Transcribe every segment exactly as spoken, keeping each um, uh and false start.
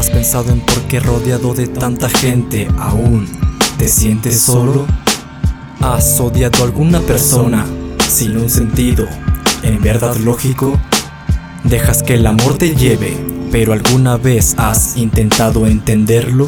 ¿Has pensado en por qué rodeado de tanta gente aún te sientes solo? ¿Has odiado a alguna persona sin un sentido en verdad lógico? Dejas que el amor te lleve, pero ¿alguna vez has intentado entenderlo?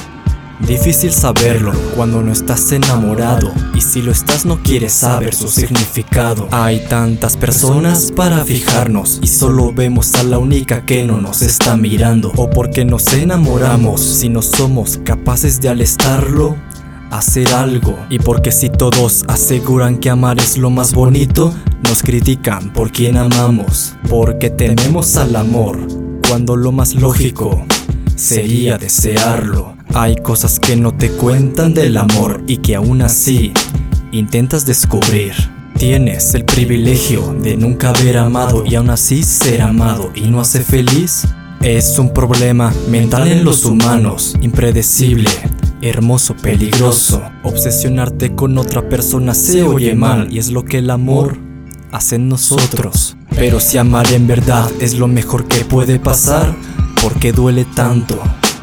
Difícil saberlo cuando no estás enamorado, y si lo estás no quieres saber su significado. Hay tantas personas para fijarnos y solo vemos a la única que no nos está mirando. O porque nos enamoramos si no somos capaces de al estarlo hacer algo. Y porque si todos aseguran que amar es lo más bonito, nos critican por quien amamos. Porque tememos al amor cuando lo más lógico sería desearlo. Hay cosas que no te cuentan del amor y que aún así intentas descubrir. ¿Tienes el privilegio de nunca haber amado y aún así ser amado y no hace feliz? Es un problema mental en los humanos, impredecible, hermoso, peligroso. Obsesionarte con otra persona se oye mal y es lo que el amor hace en nosotros. Pero si amar en verdad es lo mejor que puede pasar, ¿por qué duele tanto?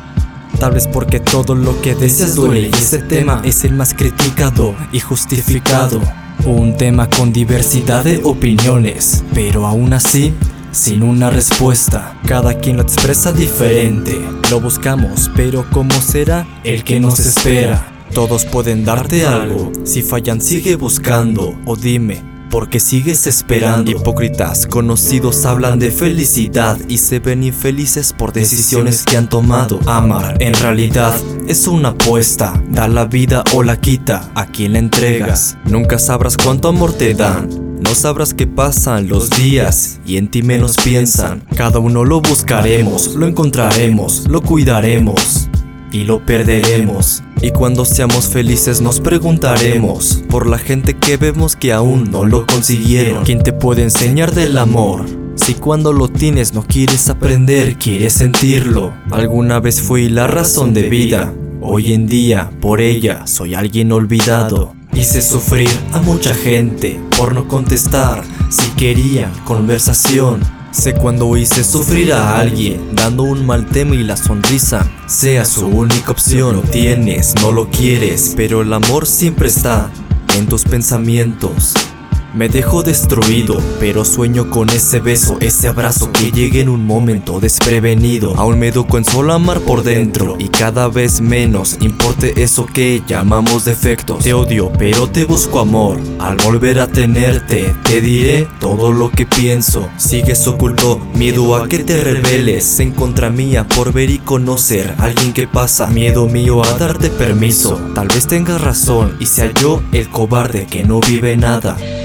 Tal vez porque todo lo que deseas duele, y ese tema es el más criticado y justificado. Un tema con diversidad de opiniones, pero aún así sin una respuesta. Cada quien lo expresa diferente. Lo buscamos, pero ¿cómo será el que nos espera? Todos pueden darte algo, si fallan sigue buscando. O dime, ¿por qué sigues esperando? Hipócritas conocidos hablan de felicidad y se ven infelices por decisiones que han tomado. Amar en realidad es una apuesta, da la vida o la quita a quien la entregas. Nunca sabrás cuánto amor te dan, no sabrás qué pasan los días y en ti menos piensan. Cada uno lo buscaremos, lo encontraremos, lo cuidaremos y lo perderemos. Y cuando seamos felices nos preguntaremos por la gente que vemos que aún no lo consiguieron. ¿Quién te puede enseñar del amor? Si cuando lo tienes no quieres aprender, quieres sentirlo. Alguna vez fui la razón de vida, hoy en día por ella soy alguien olvidado. Hice sufrir a mucha gente por no contestar si querían conversación. Sé cuando hice sufrir a alguien dando un mal tema y la sonrisa sea su única opción. Lo tienes, no lo quieres, pero el amor siempre está en tus pensamientos. Me dejo destruido, pero sueño con ese beso, ese abrazo que llegue en un momento desprevenido. Aún me educo en solo amar por dentro y cada vez menos importe eso que llamamos defectos. Te odio, pero te busco amor. Al volver a tenerte, te diré todo lo que pienso. Sigues oculto, miedo a que te rebeles en contra mía por ver y conocer a alguien que pasa. Miedo mío a darte permiso. Tal vez tengas razón y sea yo el cobarde que no vive nada.